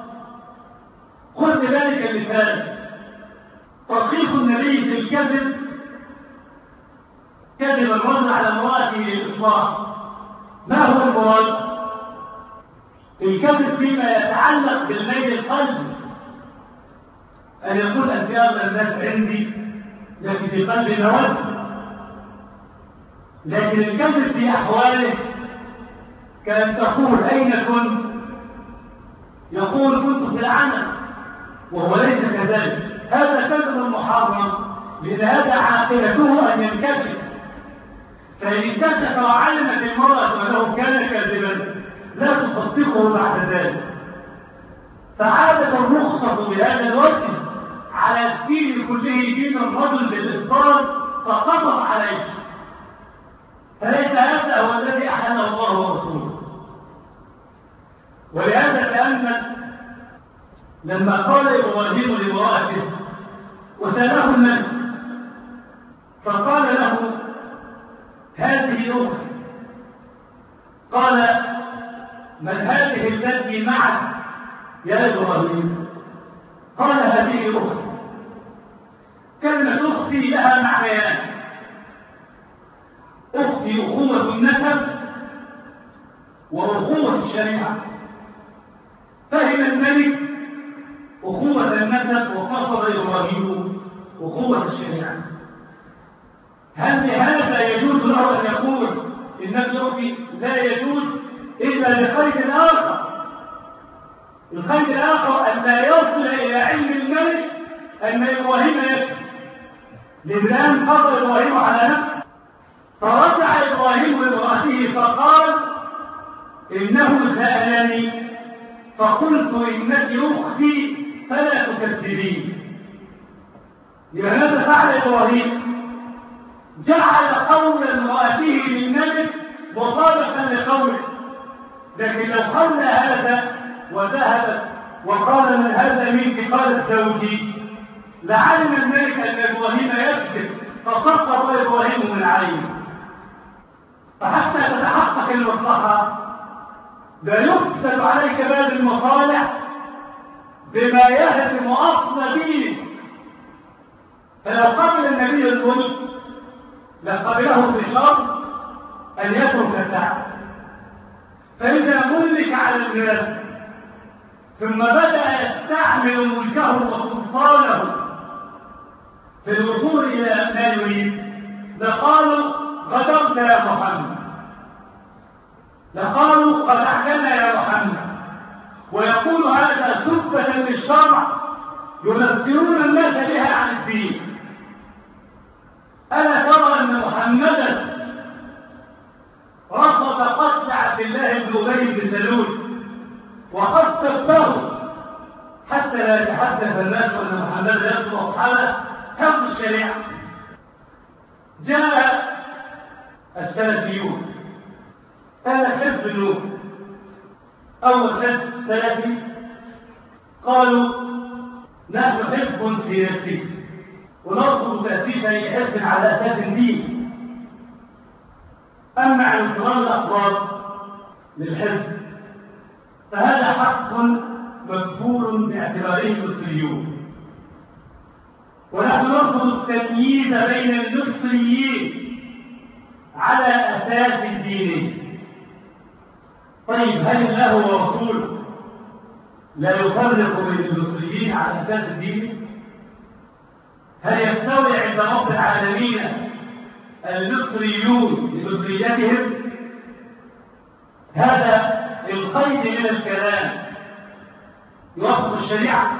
A: خذ ذلك المثال: ترخيص النبي في الكذب، كذب الرجل على امرأته للإصلاح. ما هو المراد؟ الكذب فيما يتعلق بالميل القلبي، أن يقول أنت أغلى الناس عندي لكن في قلبي مواد. لكن الكذب في أحواله كان تقول: أين كنت؟ يقول: كنت في العمل، وهو ليس كذلك. هذا كذب محرم، لأن هذا عاقبته أن ينكشف. فإن انكشف وعلمت المرأة أنه كان كاذبا لا تصدقه بعد ذلك. فعادت الرخصة بهذا الوجه على الدين كله دين الرجل بالإفطار فقضت عليه. فليس هذا هو الذي أحله الله ورسوله. ولهذا تأمل لما قال إبراهيم لامرأته وسأله الملك فقال له: هذه أختي. قال: من هذه التي معك يا إبراهيم؟ قال: هذه أختي. كلمة أختي لها معنيان: أختي أخوة النسب وأخوة الشريعة. فهم الملك أخوة النسب وقصد إبراهيم أخوة الشريعة. هل لهذا يجوز له أن يقول إنك أختي؟ لا يجوز إلا لخير آخر. الخير الآخر أن لا يصل إلى علم الملك أن إبراهيم يكفي، لأن قضى إبراهيم على نفسه. فرجع إبراهيم لامرأته فقال: إنه سألني فقلت إنك أختي فلا تكذبين. لماذا فعل إبراهيم؟ جعل قول امرأته للملك مطابقا لقوله. لكن لو قال هذا وذهبت وقال: من هذا منك؟ قالت: زوجي، لعلم الملك أن إبراهيم يكذب فسقط إبراهيم من عينه. فحتى تتحقق المصلحة لا يفسد عليك باب المصالح بما يهدم أصل دينك.
B: فلو قبل النبي الملك لقبله بشرط أن يترك الدعوة. فإذا ملك على الناس ثم بدأ يستعمل ملكه وسلطانه في الوصول إلى ما يريد لقالوا غدرت يا محمد، لقالوا قد أعلنا يا محمد، ويقول هذا سبة للشرع ينفرون الناس بها عن الدين. ألا ترى أن محمدا رفض قتل عبد الله بن أبي بن سلول وقد سبه حتى لا يتحدث الناس أن محمدا يقتل أصحابه حفظ الشريعة. جاء السلفيون، كان حزب النور أول حزب سلفي، قالوا نحن حزب سياسي ونرفض تأسيس أي حزب على أساس ديني. أما عن انقراض الأفراد للحزب فهذا حق مكفور باعتباره المصريون، ونحن نرفض التمييز بين المصريين على أساس ديني. طيب هل الله ورسوله لا يفرق بين المصريين على أساس الدين؟ هل يستوي عند رب العالمين المصريون لمصريتهم؟ هذا القيد من الكلام يوافق الشريعة.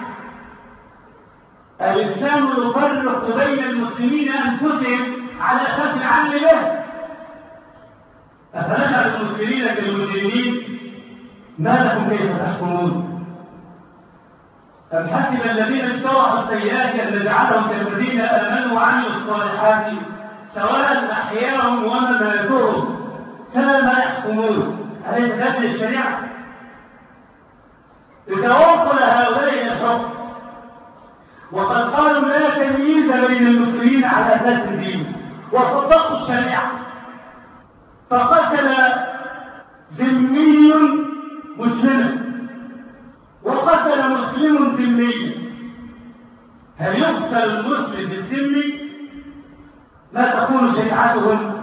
B: الإسلام يفرق بين المسلمين أنفسهم على أساس العمل به. أفنجعل المسلمين كالمجرمين؟ ما لكم كيف تحكمون؟ أم حسب الذين اجترحوا السيئات أن نجعلهم كالذين آمنوا وعملوا الصالحات سواء أحياهم ومماتهم سواء ما يحكمون؟ أليس هذه الشريعة؟ إذا وصل هؤلاء الحكم وقد قالوا لا تمييز بين المسلمين على أساس الدين وصدقوا الشريعة، فقتل ذمي مسلما وقتل مسلم ذمي، هل يقتل المسلم بالذمي؟ ما تقول شريعتهم؟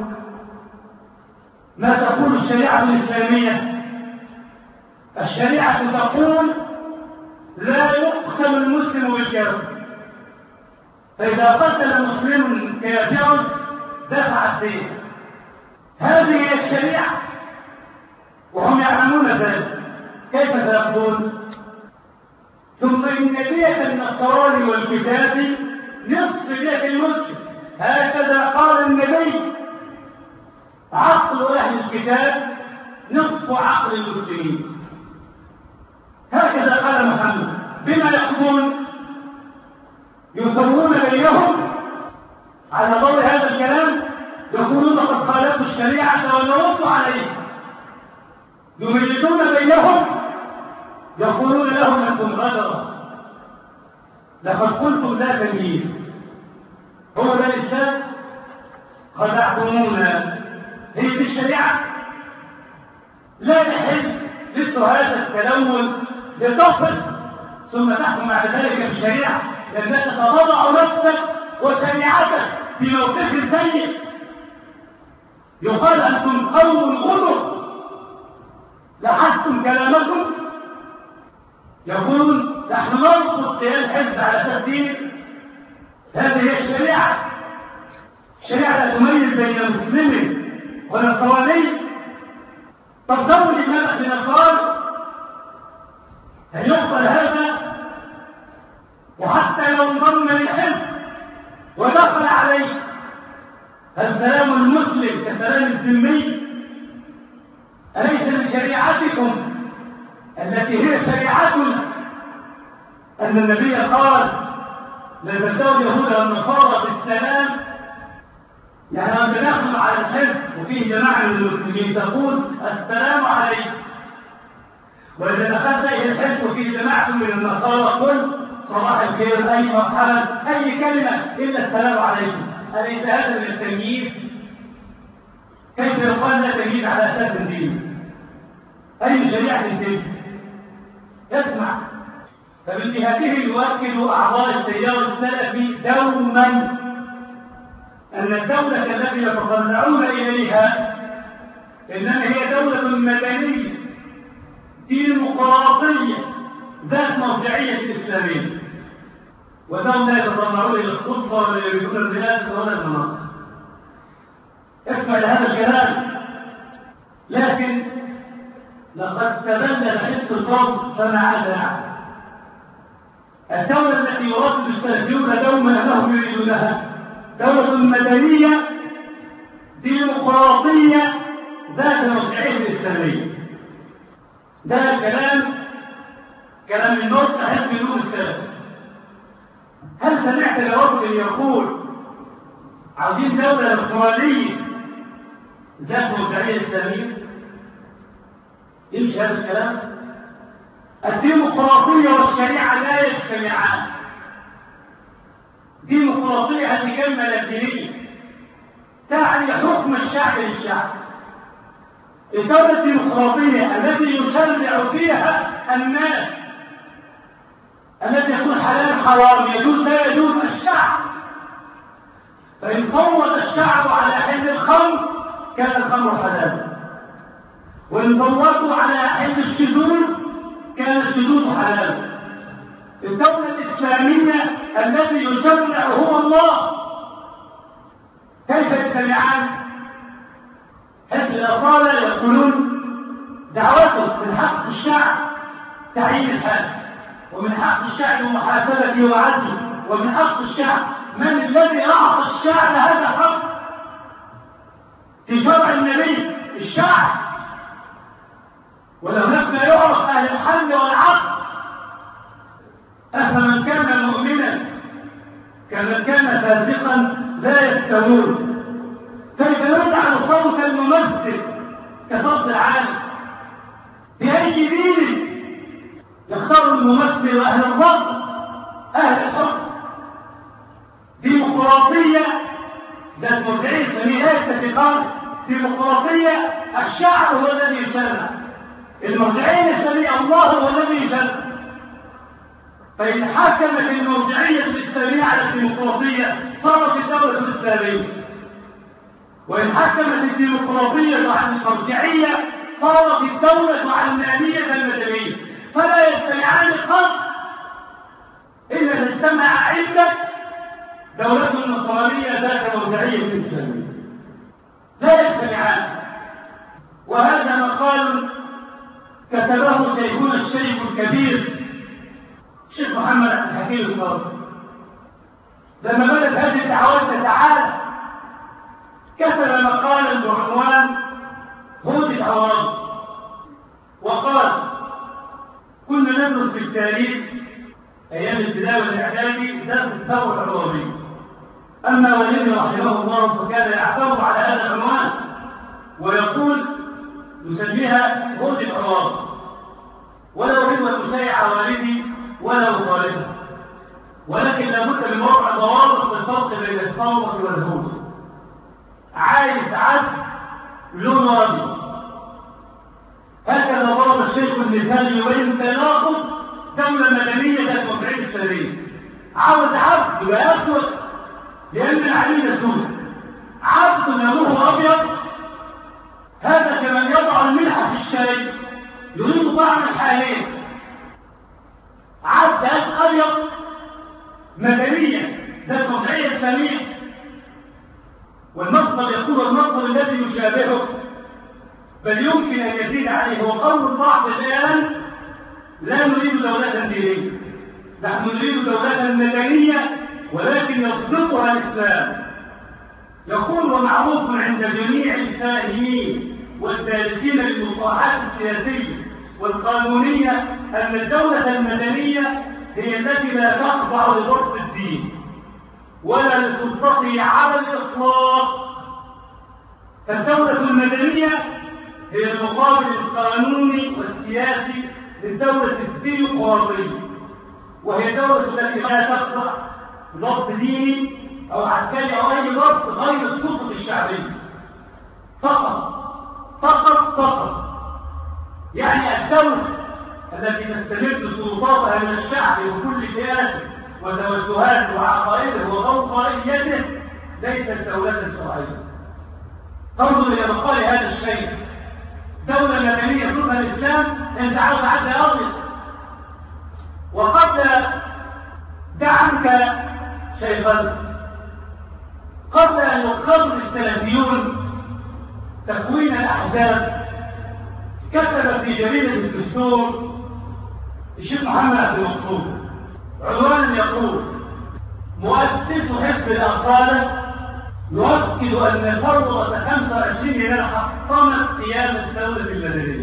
B: ما تقول الشريعة الإسلامية؟ الشريعة تقول لا يقتل المسلم بالكافر، فإذا قتل مسلم كافرا دفع الدين. هذه هي الشريعة وهم يعلمون ذلك، كيف سيقضون؟ ثم إن دية النصارى والكتاب نصف دية المسلم، هكذا قال النبي: عقل أهل الكتاب نصف عقل المسلمين. هكذا قال محمد. بما يقضون؟ يسوون بينهم على ضوء هذا الكلام، يقولون قد خالفوا الشريعة ونصوا عليه، يميزون بينهم، يقولون لهم أنتم غدرة، لقد قلتم لا تمييز. هو ده الإسلام؟ خدعتمونا. هي دي الشريعة؟ لا يحل مثل هذا التلون لطفل ثم تحكم بعد ذلك بالشريعة، لأنك تضع نفسك وشريعتك في موقف سيء. يقال أنتم قوم غدر لحظتم كلامكم. يقولون نحن نرفض قيام حزب على أساس دين. هذه هي الشريعة. الشريعة لا تميز بين مسلم ونصراني. طب زود النبأ بنصراني، هل يقبل هذا؟ وحتى لو انضم للحزب ودخل عليه، هل سلام المسلم كسلام الذمي؟ أليس من شريعتكم التي هي شريعتنا أن النبي قال: لا تزداد اليهود والنصارى بالسلام؟ يعني لما تدخل على الحزب وفيه جماعة من المسلمين تقول السلام عليكم، وإذا دخلت إلى الحزب وفيه جماعة من النصارى قل صباح الخير، أي مرحبا، أي كلمة إلا السلام عليكم. أليس هذا من التمييز؟ كيف يقال لا تمييز على أساس الدين؟ أي شريعة تلك؟ اسمع، فمن جهته يؤكد أعضاء التيار السلفي دوما أن الدولة التي يتطلعون إليها إنما هي دولة مدنية ديمقراطية ذات مرجعية إسلامية، ودولة يتطلعون إلى السلطة ولا يريدون الرئاسة ولا المناصب. اسمع لهذا الكلام. لكن لقد تبدل حس الفضل فما عاد أحد. الدولة التي يراد السلفيون دوما أنهم يريدونها دولة مدنية ديمقراطية ذات مرجعية إسلامية. ده كلام النص حزب النور السلفي. هل سمعت لرجل يقول عاوزين دولة إسرائيلية ذات مرجعية إسلامية؟ يمشي هذا الكلام؟ الديمقراطية والشريعة لا يجتمعان. ديمقراطية هذه كلمة لاتينية تعني حكم الشعب للشعب. الدولة الديمقراطية التي يشرع فيها الناس، التي يكون حلال حرام يجوز لا يجوز الشعب، فإن صوت الشعب على حل الخمر كان الخمر حلالا، وإن صوتوا على حل الشذوذ كان الشذوذ حلالا. الدولة الإسلامية التي يشرع هو الله كيف يجتمعان؟ حزب الأصالة يقولون دعوته من حق الشعب تعيين الحاكم، ومن حق الشعب محاسبته وعدله، ومن حق الشعب من الذي أعطى الشعب هذا الحق في شرع النبي؟ الشعب. ولو ما يعرف أهل الحل والعقل. أفمن كان مؤمنا كمن كان فاسقا لا يستوون. كيف يجعل صوت الممثل كصوت العالم؟ بأي دين يختار الممثل وأهل الرقص أهل الحكم؟ ديمقراطية ذات مرجعية إسلامية لا يتفقان. ديمقراطية الشعب هو الذي يشرع، المرجعية الإسلامية الله هو الذي يشرع. فإن حكمت المرجعية الإسلامية على الديمقراطية صارت الدولة الإسلامية، وإن حكمت الديمقراطية على المرجعية صارت الدولة علمانية المدنية. فلا يجتمعان قط إلا تجتمع عندك دولة نصرانية ذات مرجعية إسلامية، لا يجتمعان. وهذا مقال كتبه شيخنا الشيخ الكبير الشيخ محمد عبد الحكيم القاضي لما بدأت هذه الدعوات تتعالى، كتب مقالا بعنوان هود العوام، وقال: كنا ندرس في التاريخ أيام الابتدائي والإعدادي درس الثورة العربية، أما والدي رحمه الله فكان يعترض على هذا العنوان ويقول نسميها هود العوام، ولا أريد أن أشيع والدي ولا أخالفه، ولكن لابد من وضع ضوابط الفرق بين الثورة والهود. عايز عدل لون أبيض. هكذا ضرب الشيخ المثال يبين تناقض دولة مدنية ذات مرجعية إسلامية. عاوز عبد يبقى أسود لأن العليل سود، عبد لونه أبيض. هذا كمن يضع الملح في الشاي يريد طعم الحالين. عبد أبيض مدنية ذات مرجعية إسلامية، والمصدر يقول المصدر الذي يشابهه بل يمكن أن يزيد عليه. هو قول البعض الآن: لا نريد دولة دينية، نحن نريد دولة مدنية ولكن يصدقها الإسلام. يقول: ومعروف عند جميع الفاهمين والدارسين للمصطلحات السياسية والقانونية أن الدولة المدنية هي التي لا تخضع لضبط الدين ولا لسلطته على الإطلاق. فالدولة المدنية هي المقابل القانوني والسياسي للدولة الديمقراطية، وهي دولة التي لا تخضع لضبط ديني أو عسكري أو أي ضبط غير السلطة الشعبية فقط. يعني الدولة التي تستمد سلطاتها من الشعب وكل فئاته وتوجهاته وعقائده وغوغائيته ليست دولة شرعية. تنظر إلى مقال هذا الشيء: دولة مدنية ضد الإسلام أنت عاوز عدل أبيض. وقد دعمك شيخا قبل أن يقرر السلفيون تكوين الأحزاب كتب في جريدة الدستور الشيخ محمد عبد المقصود عنوانا يقول: مؤسس حزب الأصالة يؤكد أن ثورة 25 يناير حطمت قيام الدولة المدنية.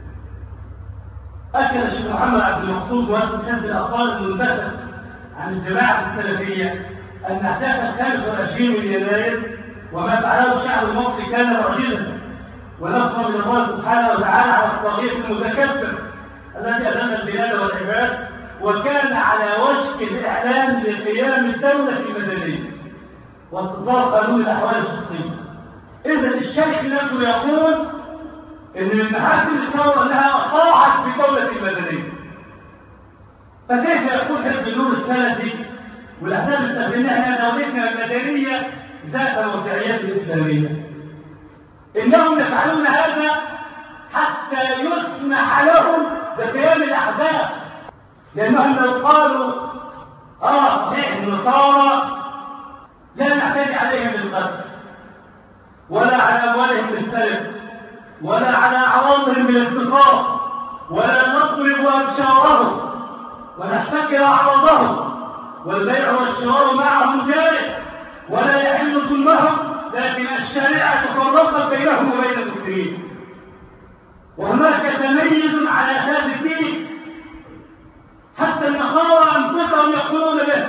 B: أكد الشيخ محمد عبد المقصود مؤسس حزب الأصالة المنبثق عن الجماعة السلفية أن أحداث 25 يناير وما فعله الشعب المصري كان معجزا ونصر من الله سبحانه وتعالى على الطاغية المتكبر الذي أذل البلاد والعباد، وكان على وشك الإعلان لقيام الدولة المدنية واستصدار قانون الأحوال الشخصية. إذا الشيخ نفسه يقول إن من محاسن الثورة أنها طاعت بدولة مدنية. فكيف يقول حزب النور السلفي والأحزاب السلفية أن دولتنا المدنية ذات مرجعيات إسلامية؟ إنهم يفعلون هذا حتى يسمح لهم بقيام الأحزاب، لأنهم لو قالوا صحيح النصارى لا نعتدي عليهم بالقتل ولا على أموالهم بالسلب ولا على أعراضهم بالاغتصاب ولا نضرب أبشارهم ونحتكر أعراضهم والبيع والشراء معهم جائز ولا يحل ظلمهم، لكن الشريعة تفرقت بينهم وبين المسلمين، وهناك تميز على هذا الدين حتى النصارى أنفسهم يقولون به: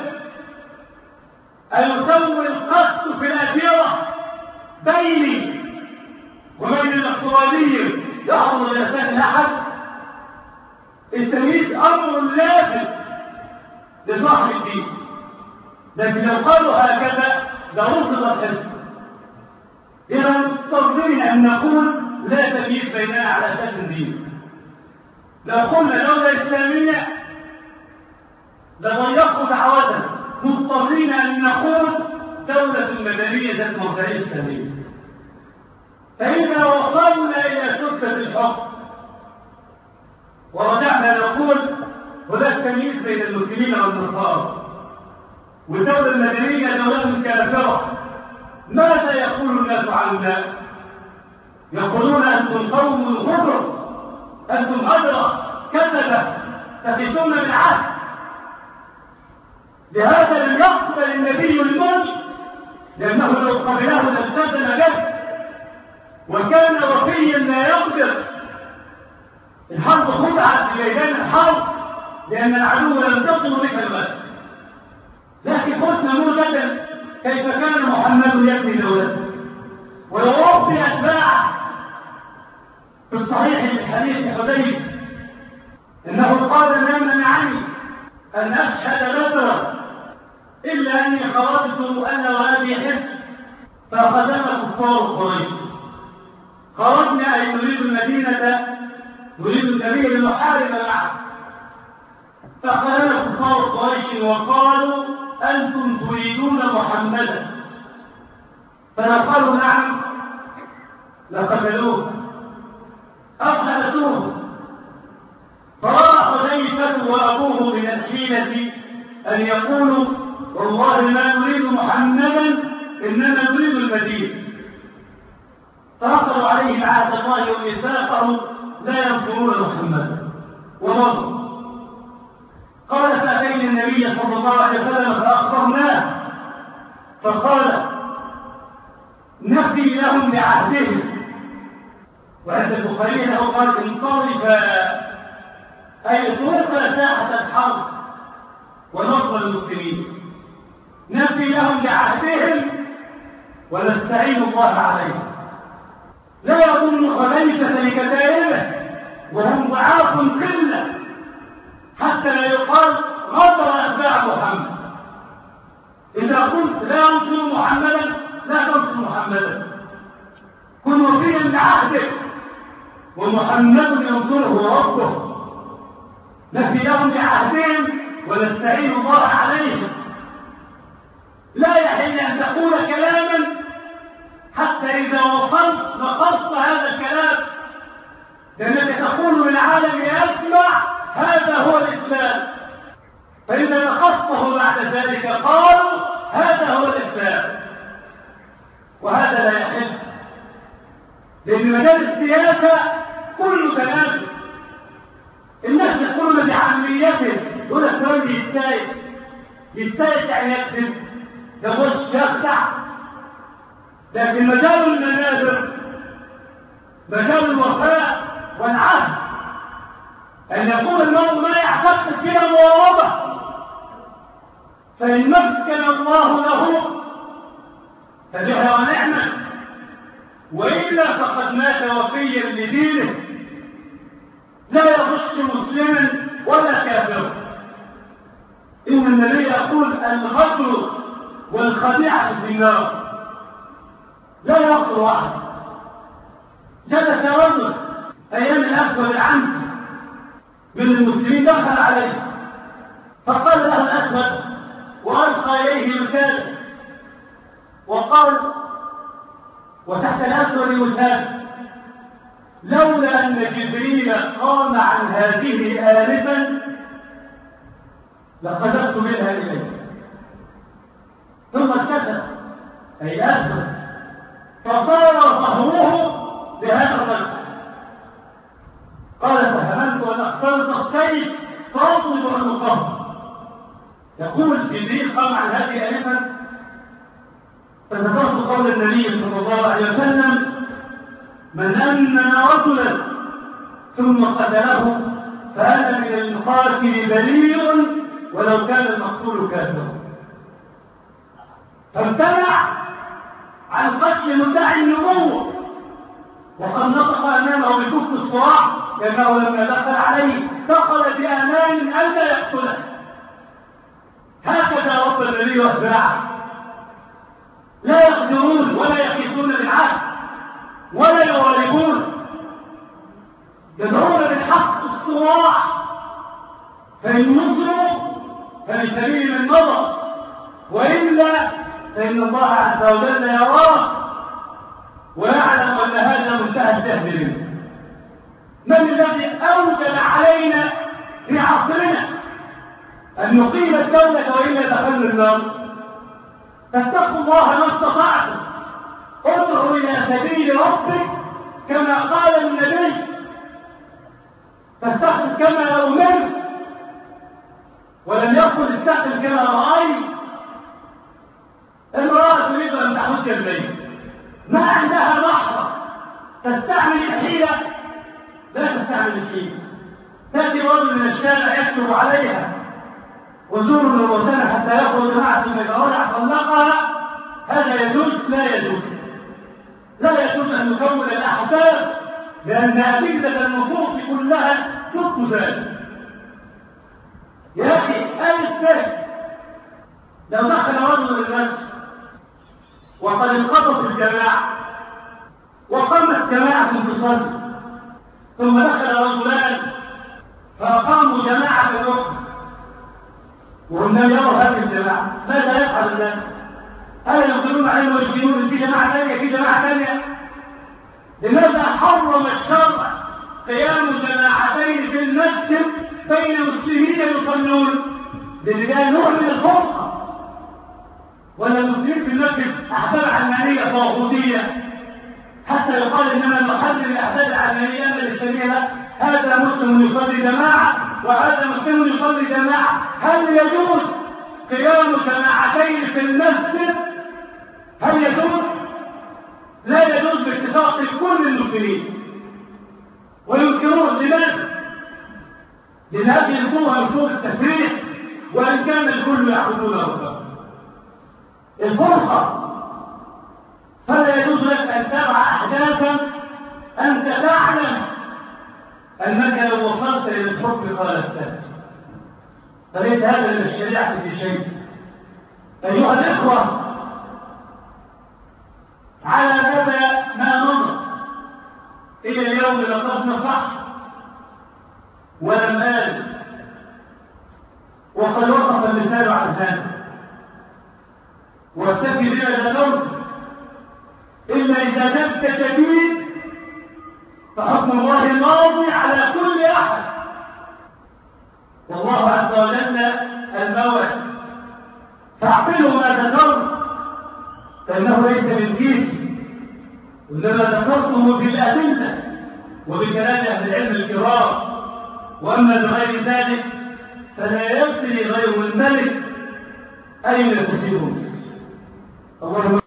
B: أيسوي القسط في الأديرة بيني وبين النصراني يعرض لسان أحد؟ التمييز أمر لازم لصاحب الدين، لكن لو قالوا هكذا لرفض الحزب. إذا مضطرين أن نقول لا تمييز بيننا على أساس الدين. لو قلنا دولة إسلامية لضيقوا دعوتنا، مضطرين أن نقول دولة مدنية ذات مرجعية إسلامية. فإذا وصلنا إلى سلطة الحكم ورجعنا نقول هناك تمييز بين المسلمين والنصارى والدولة المدنية دولة كافرة، ماذا يقول الناس عنا؟ يقولون أنتم قوم غدر، أنتم غدرة كذبة تخشون بالعهد. لهذا لم يقبل النبي الموت، لأنه لو قبله لالتزم به وكان وفيا لا يقدر. الحرب خدعت في ميدان الحرب لأن العدو لم تصل بك المال، لكن خذ نموذجا كيف كان محمد يبني دولته ويربي أتباعه. في الصحيح من حديث حذيفة إنه قال: ما منعني أن أشهد بدرا إلا أني خرجت أنا وأبي حزب فأخذنا كفار قريش. خرجنا أي نريد المدينة، نريد النبي لنحارب معه، فأخذنا كفار قريش وقالوا: أنتم تريدون محمدا. فقالوا: نعم. لقتلوه أو حبسوه. فرأى حذيفة وأبوه من الحيلة أن يقولوا: والله ما نريد محمدا إنما نريد المدينة. فأخذوا عليه عهد الله وميثاقه لا ينصرون محمدا ومضوا. قال: فأتينا النبي صلى الله عليه وسلم فأخبرناه فقال: نفي لهم بعهدهم. وعند البخاري له قال: انصرف أي اترك ساحة الحرب ونصر المسلمين، نفي لهم بعهدهم ونستعين الله عليهم. لا يظن خليفة لكتائبه وهم ضعاف قلة حتى لا يقال غدر أتباع محمد. إذا قلت لا أنصر محمدا لا تنصر محمدا، كن وفيا بعهده ومحمد ينصره ربه. نفي لهم بعهدهم ونستعين الله عليهم. لا يحل أن تقول كلاما حتى إذا وصلت نقصت هذا الكلام، لأنك تقول للعالم يسمع هذا هو الإسلام، فإذا نقصته بعد ذلك قالوا هذا هو الإسلام، وهذا لا يحل. لأن مجال السياسة كله تنازل، الناس يقولون بعاميته، يقول لك فلان يتسايد يعني يكذب، يغش يخدع. لكن مجال المنابر مجال الوفاء والعهد، أن يقول المرء ما يعتقد فيها مواربة، فإن مكن الله له فبها ونعمة، وإلا فقد مات وفيا لدينه، لا يغش مسلما ولا كافرا. إن النبي يقول الغدر والخديعة في النار، لا يغفر أحد. جلس رجل أيام الأسود العنسي من المسلمين، دخل عليه فقال له الأسود وألقى إليه رسالة وقال، وتحت الأسود رسالة: لولا أن جبريل قام عن هذه آنفا لقذفت منها إليه. ثم اتكسر أي أسود، فصار ظهره بهذا الرجل. قال: فهمت أن اخترت السيف فاطلب أن أقام. يقول جبريل قام عن هذه آنفا، فذكرت قول النبي صلى الله عليه وسلم: من أمن رجلا ثم قتله فأنا من المقاتل بريء ولو كان المقتول كافرا. فامتنع عن قتل مدعي النبوة، وقد نطق أمامه بكف الصراع، لأنه لما دخل عليه دخل بأمان ألا يقتله. هكذا رب النبي واتباعه، لا يقدرون ولا يخيسون بالعهد ولا يغالبون، يدعون بالحق الصراع، فإن نصروا فلسبيل من مضى، وإلا فإن الله عز وجل يراه ويعلم أن هذا منتهى الجهل منه. من الذي أوجب علينا في عصرنا أن نقيم الدولة وإلا دخلنا النار؟ فاتقوا الله ما استطعتم، ادعوا إلى سبيل ربك كما قال النبي، فاستقم كما أمرت، ولم يقل استقم كما رأيت. امرأة تريد أن تحج البيت، ما عندها لحظة تستعمل الحيلة، لا تستعمل الحيلة. تأتي رجل من الشارع يكتب عليها وزور الوطن حتى يخرج معها ثم يتراجع طلقها، هذا يجوز؟ لا يجوز. لا يجوز أن نكون الأحزاب، لأن أدلة النصوص كلها ضد ذلك. يا أخي ألف لو دخل رجل المسجد وقد انقضت الجماعة وقامت جماعة تصلي، ثم دخل رجلان فأقاموا جماعة أخرى وهم لم يروا هذه الجماعة، ماذا يفعل الناس؟ هل ينظرون عليهم ويجدون في جماعة ثانية في جماعة ثانية؟ لماذا حرم الشرع قيام جماعتين في المسجد بين مسلمين يصلون؟ لأن نوع من الفرقة، ولا المسلمين في المسجد أحزاب علمانية طاغوتية حتى يقال إنما نحرم الأحزاب العلمانية الإسلامية. هذا مسلم يصلي جماعة وهذا مسلم يصلي جماعة. هل يجوز قيام جماعتين في المسجد؟ هل يجوز؟ لا يجوز باتفاق كل المسلمين، وينكرون. لماذا؟ لأن هذه الصورة صورة التفريق، وإن كان الكل يعبدونه الفرقة. فلا يجوز لك أن تبع أحداثا أنت تعلم أنك لو وصلت إلى الحكم خالفتها، فليس هذا من الشريعة في شيء. أيها الإخوة، على هذا ما مضى إلى اليوم لقد نصح ولم آل اللسان عن هذا، واكتفي بما ذكرت، إلا إذا نبت شديد فحكم الله ماضي على كل أحد. والله عز وجل الموعد، فاعقلوا ما ذكرت فإنه ليس من كيسي، وإنما ذكرته بالأدلة وبكلام أهل العلم الكرام. وأما بغير ذلك فلا يدري غير الملك أين تصير. اللهم